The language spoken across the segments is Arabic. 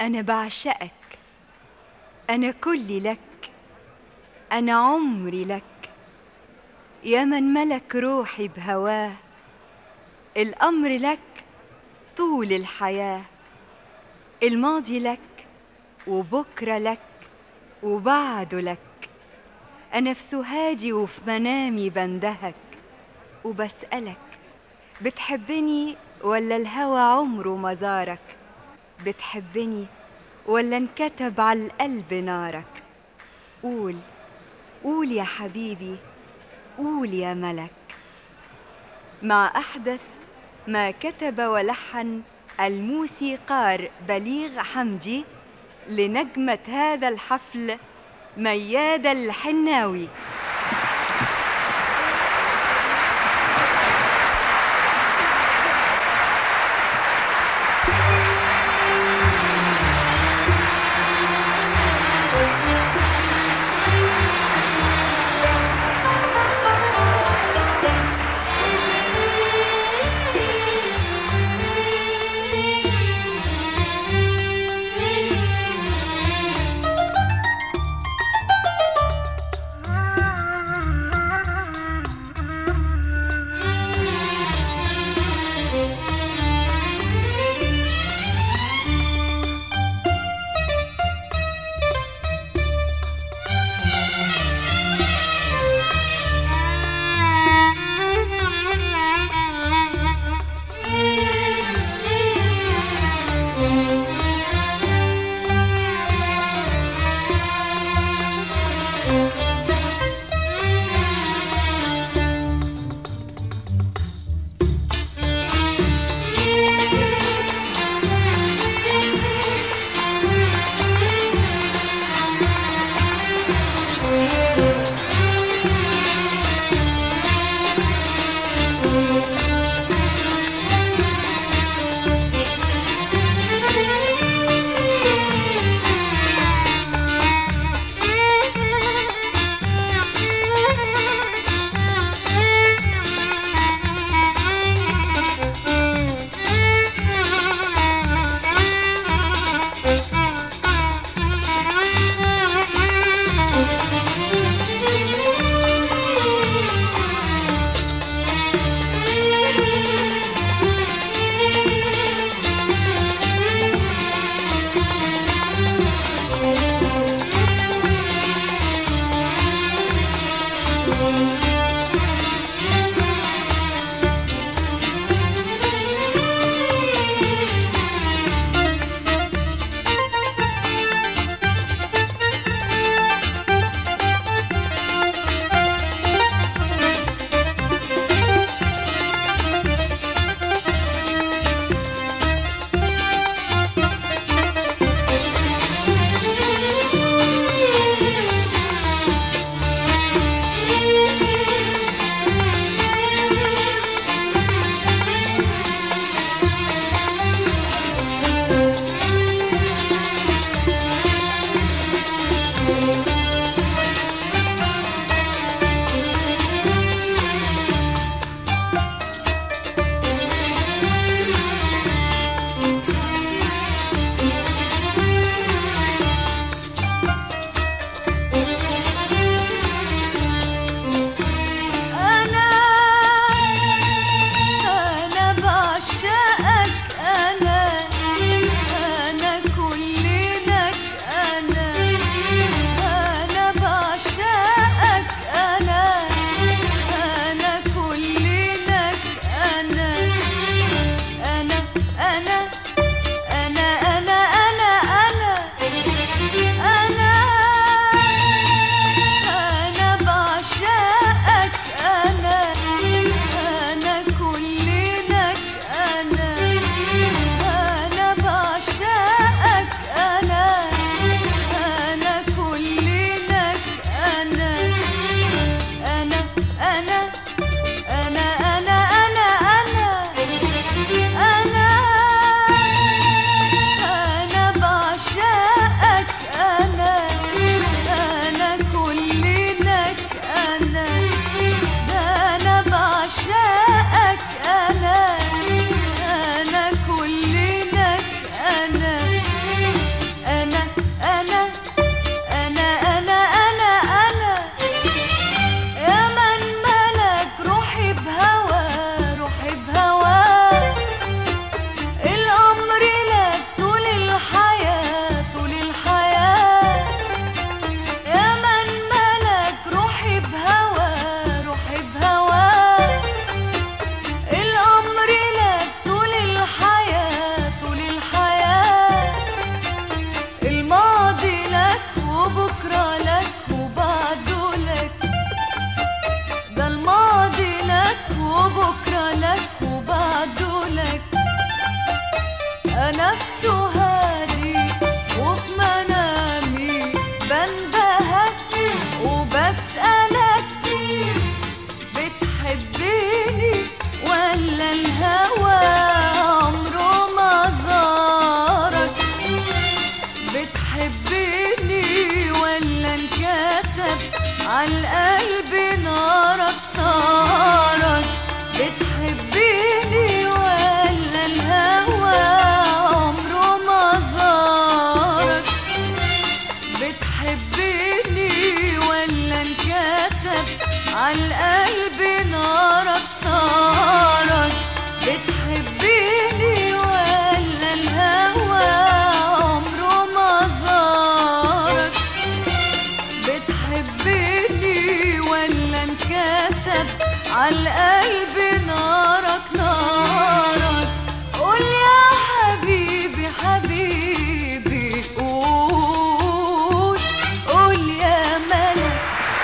أنا بعشقك، أنا كلي لك، أنا عمري لك، يا من ملك روحي بهواه، الأمر لك طول الحياة، الماضي لك وبكرة لك وبعده لك، أنا في سهادي وفي منامي بندهك وبسألك، بتحبني ولا الهوى عمره ما زارك؟ بتحبني ولا انكتب على القلب نارك؟ قول قول يا حبيبي، قول يا ملك. مع أحدث ما كتب ولحن الموسيقار بليغ حمدي لنجمة هذا الحفل ميادة الحناوي. نفسه هادي وفي منامي بندهك وبسألك بتحبيني ولا الهوى عمره ما زارك؟ بتحبيني ولا انكتب عالقلب نارك نارك؟ بتحبيني ولا الهوى عمره ما زارك؟ بتحبيني ولا انكتب عالقلب نارك نارك؟ بتحبيني ولا الهوى عمره ما زارك؟ بتحبيني ولا انكتب عالقلب نارك نارك؟ قول يا حبيبي حبيبي قول قول يا ملك.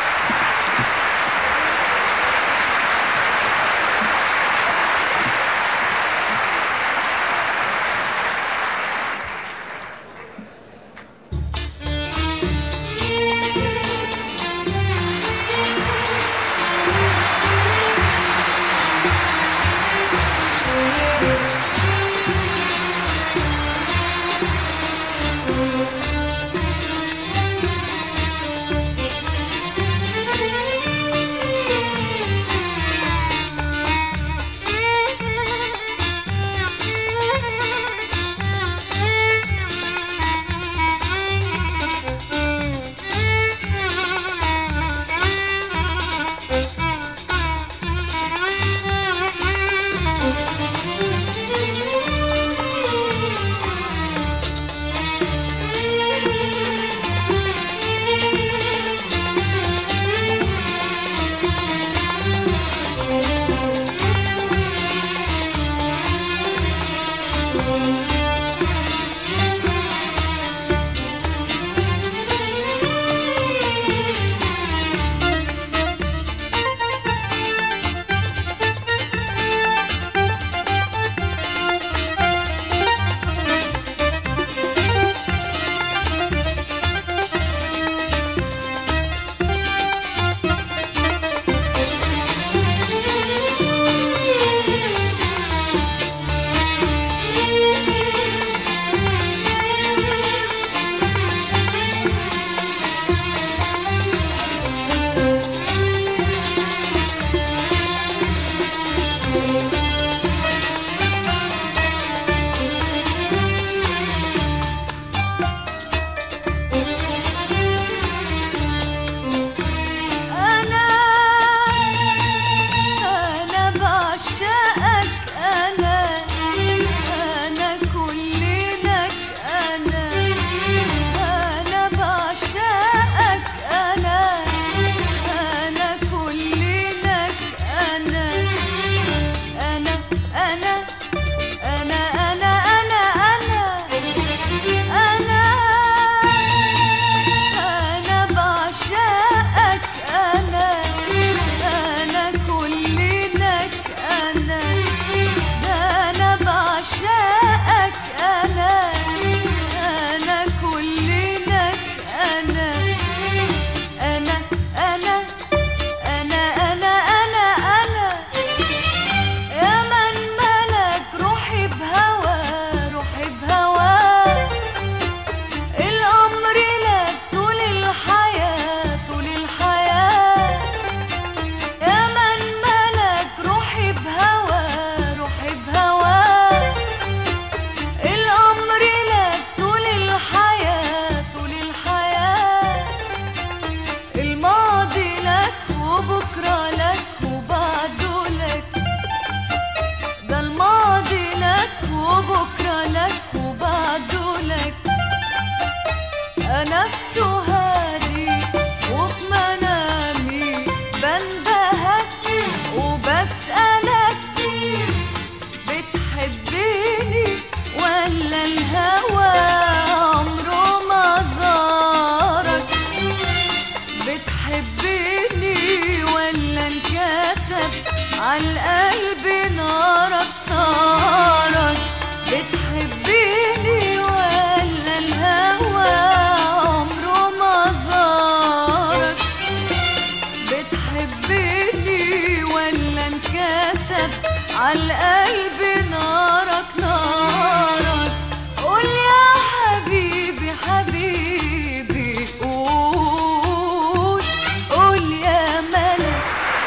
نفسه هادي وفي منامي بندهك وبسألك بتحبيني ولا الهوى عمره ما زارك؟ بتحبيني ولا انكتب عالقلب نارك نارك؟ بتحبيني عالقلب نارك نارك. قول يا حبيبي حبيبي قول، قول يا ملك.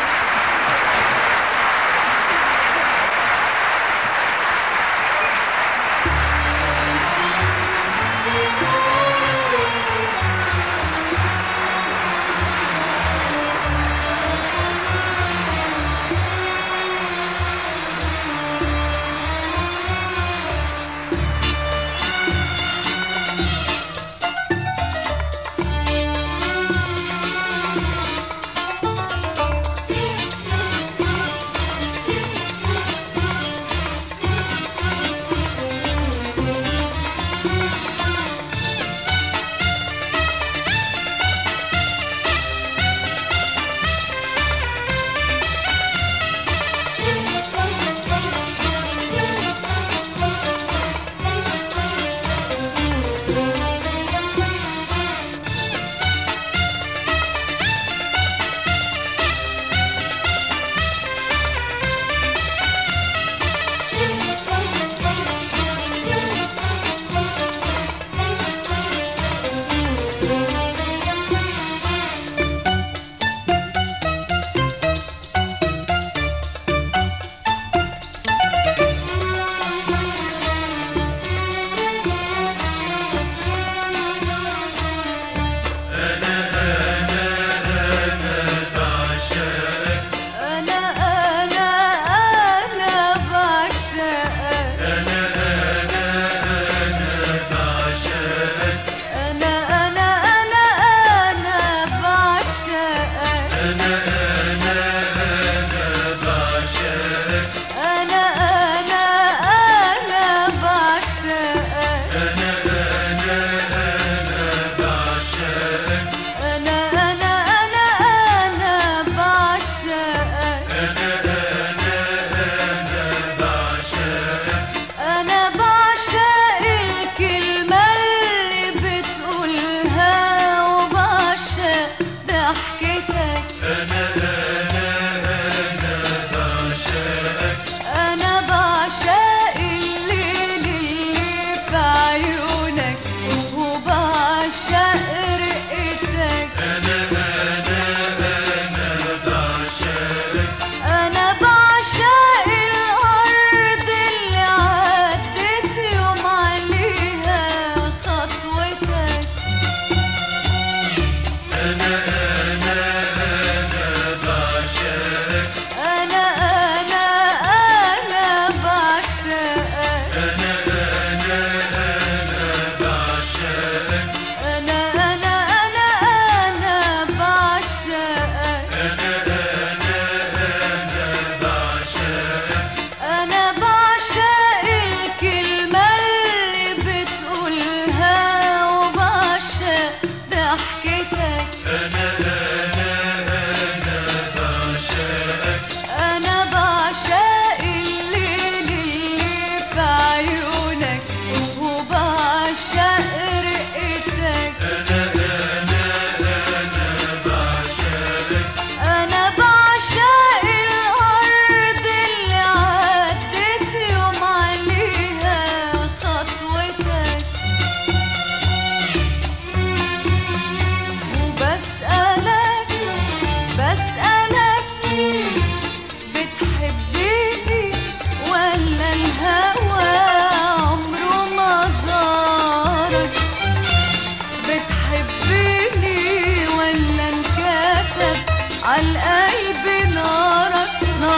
عالقلب نارك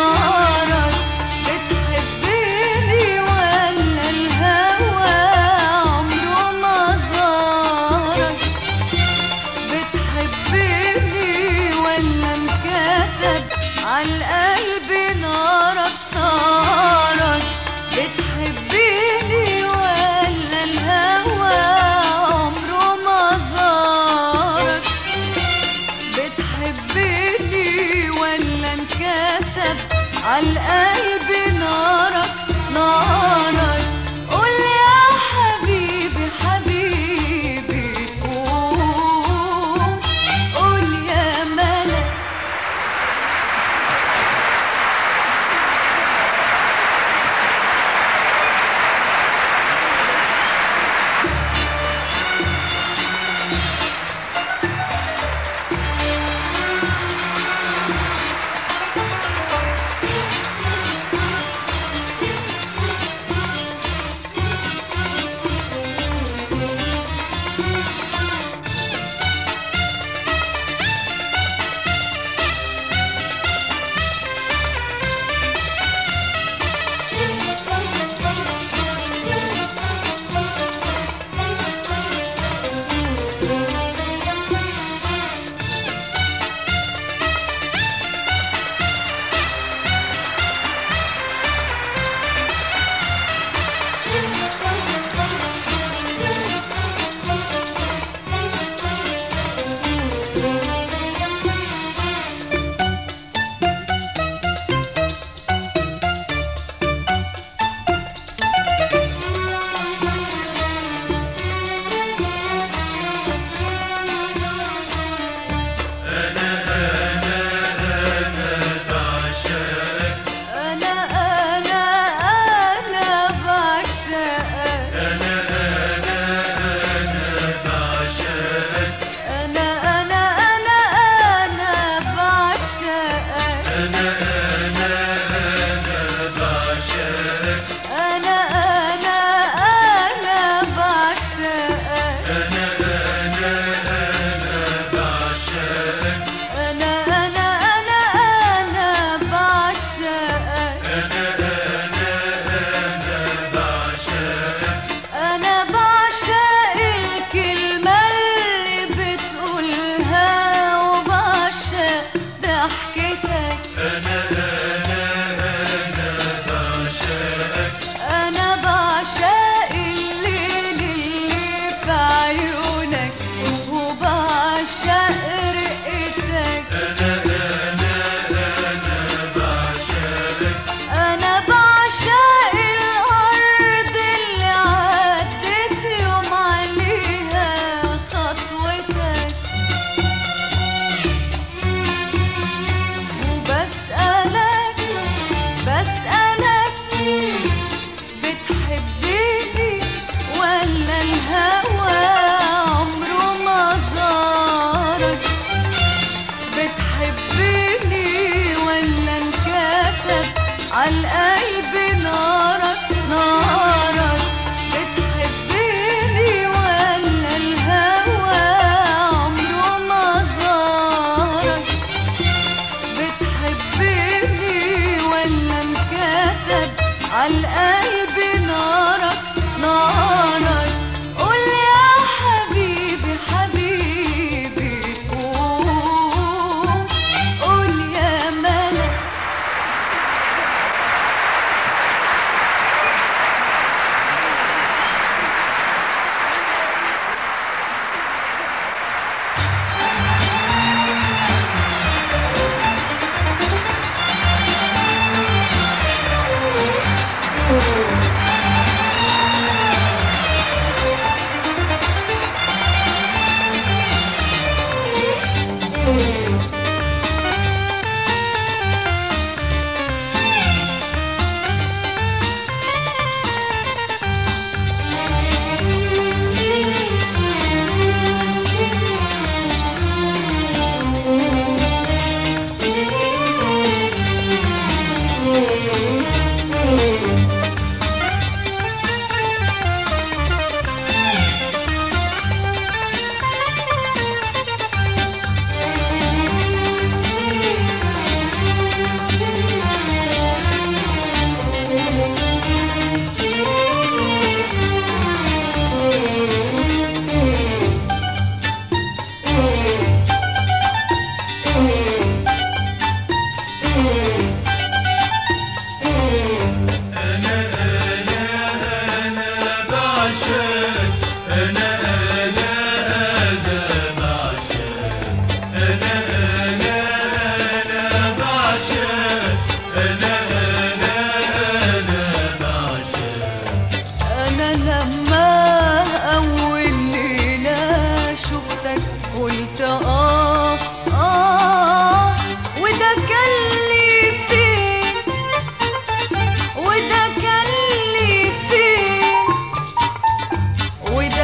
نارك. بتحبني ولا الهوى عمره ما زارك؟ بتحبني ولا انكتب عالقلب نارك نارك؟ بتحبني ولا الهوى عمره ما زارك؟ بتحبني ولا انكتب عالقلب نارك نارك؟ قول يا حبيبي حبيبي قول، قول يا ملك.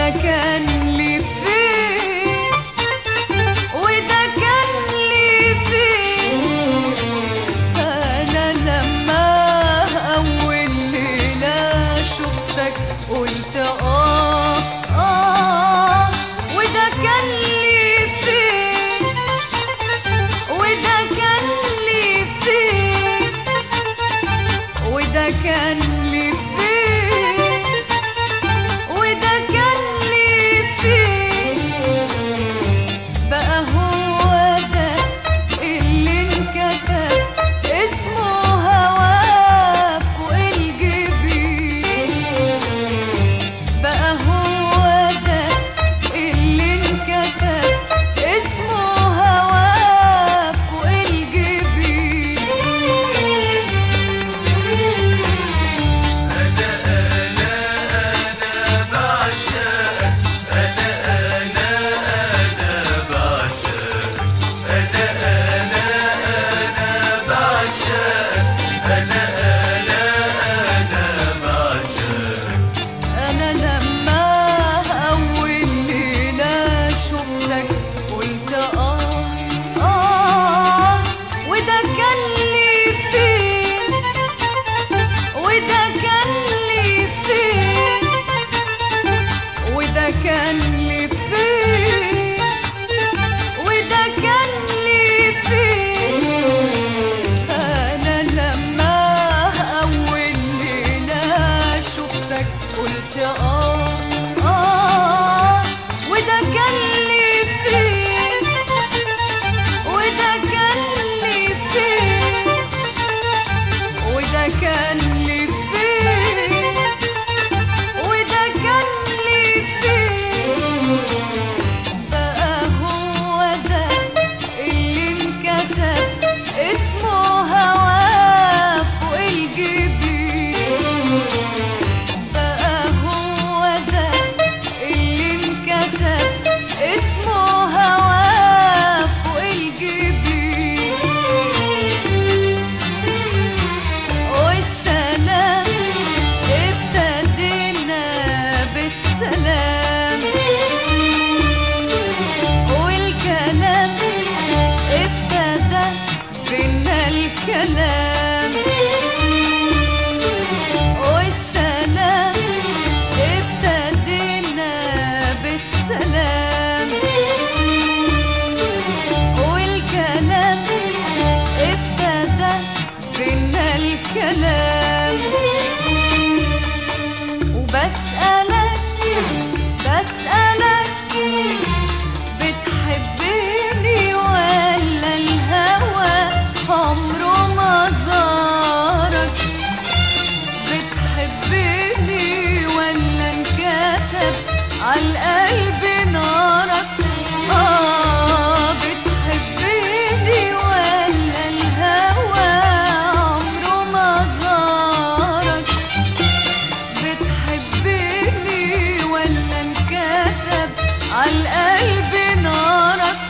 وده كان لي فين، وده كان لي فين. أنا لما أول ليلة شفتك قلت وده كان لي فين، وده كان لي فين، وده كان لي فين، وده كان لي فين. بقى هو ده اللي انكتب اسمه هواه فوق الجبين. بقى هو ده اللي انكتب اسمه هواه فوق الجبين. أنا لما أول ليلة شفتك قلت وده كان لي فين، وده كان لي فين، وده كان لي فين، وده كان لي فين. أنا لما أول ليلة شفتك قلت وده كان لي فين، وده كان لي فين، وده كان لي فين، وده كان لي فين. بقى هو ده اللي انكتب اسمه هواه فوق الجبين. بقى هو ده اللي انكتب اسمه هواه فوق الجبين. والسلام ابتدينا بالسلام، والكلام ابتدى بينا الكلام. والسلام ابتدينا بالسلام، والكلام ابتدى بينا الكلام. وبسألك بسألك بتحبني ولا الهوى عمره ما زارك؟ بتحبني ولا انكتب عالقلب نارك؟ بتحبني ولا الهوى عمره ما زارك؟ بتحبني ولا انكتب عالقلب نارك؟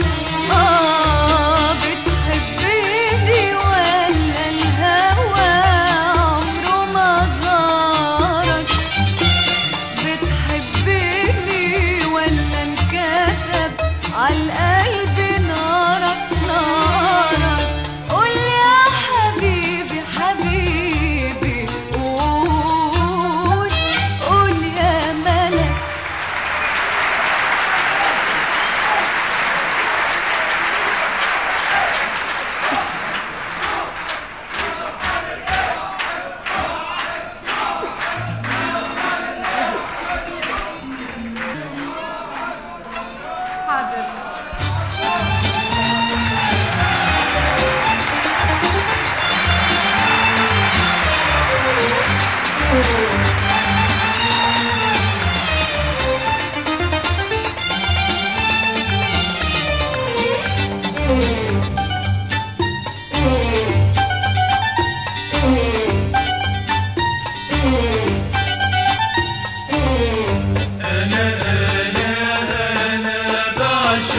بتحبني ولا الهوى عمره ما زارك؟ بتحبني ولا انكتب عالقلب نارك؟ نارك قول يا حبيبي حبيبي، قول قول يا ملك. حاضر. أنا بعشق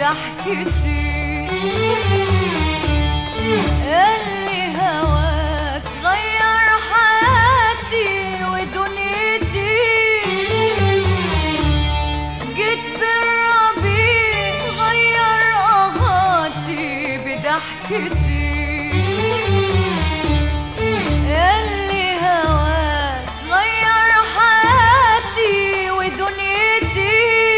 بضحكتي. اللي هواك غير حياتي ودنيتي، جيت بالربيع غير قهاتي بضحكتي. اللي هواك غير حياتي ودنيتي،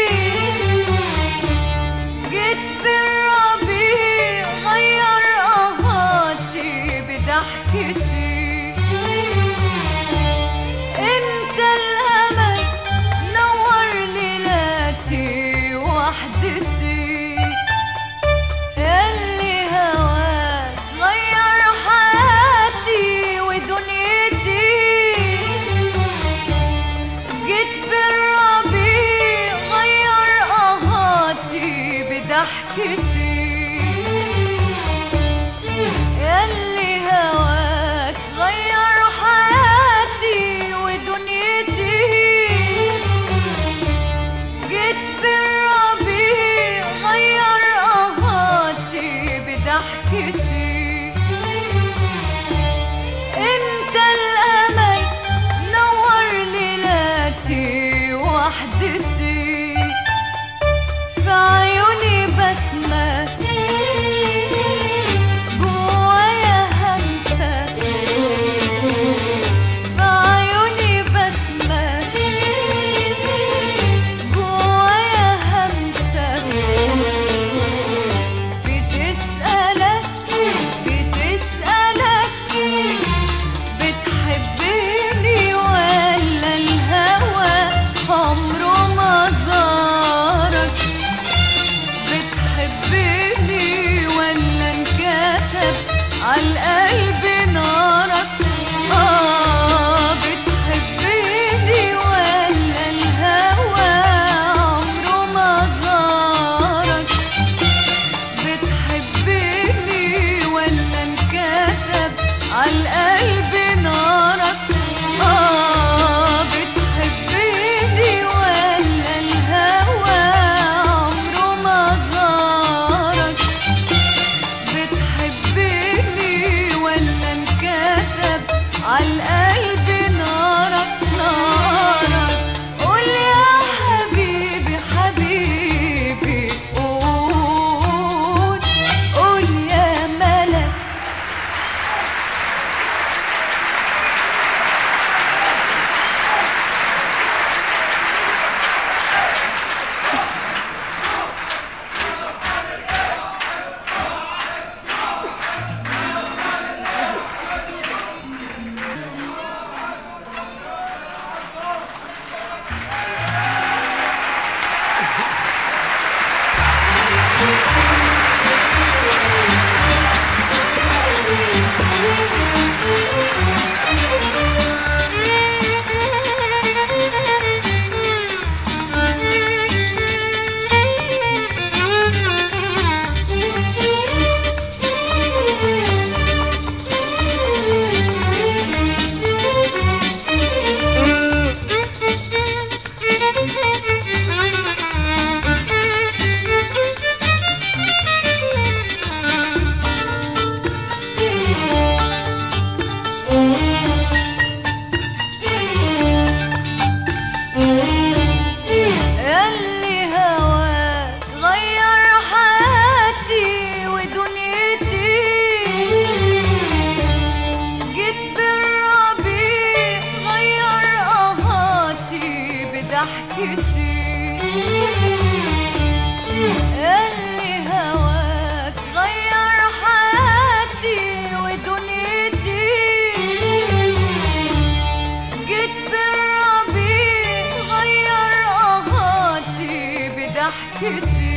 جيت بالربيع غير قهاتي بضحكتي. انت الامل نور ليلاتي وحدتي. اللي هواك غير حياتي ودنيتي، جيت بالربيع غير قهاتي بضحكتي. اللي هواك غير حياتي ودنيتي، جيت بالربيع غير قهاتي بضحكتي. انت الامل نور ليلاتي وحدتي. في عيوني بسمة، جوايا همسة. في عيوني بسمة، جوايا همسة. بتسألك بتحبني ولا الهوى عمره ما زارك؟ بتحبني ولا انكتب عالقلب نارك؟ بتحبني ولا الهوى عمره ما زارك؟ بتحبني ولا انكتب عالقلب نارك؟ بتحبني ولا الهوى عمره ما زارك؟ بتحبني ولا انكتب عالقلب نارك؟ قول يا حبيبي حبيبي، قول يا ملك. اللي هواك غير حياتي ودنيتي، جيت بالربيع غير قهاتي بضحكتي. اللي هواك غير حياتي ودنيتي، جيت بالربيع غير قهاتي بضحكتي.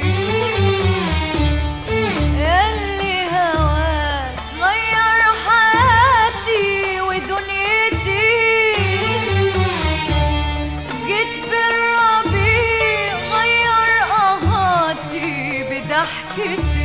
اللي هواك غير حياتي ودنيتي، جيت بالربيع غير قهاتي بضحكتي.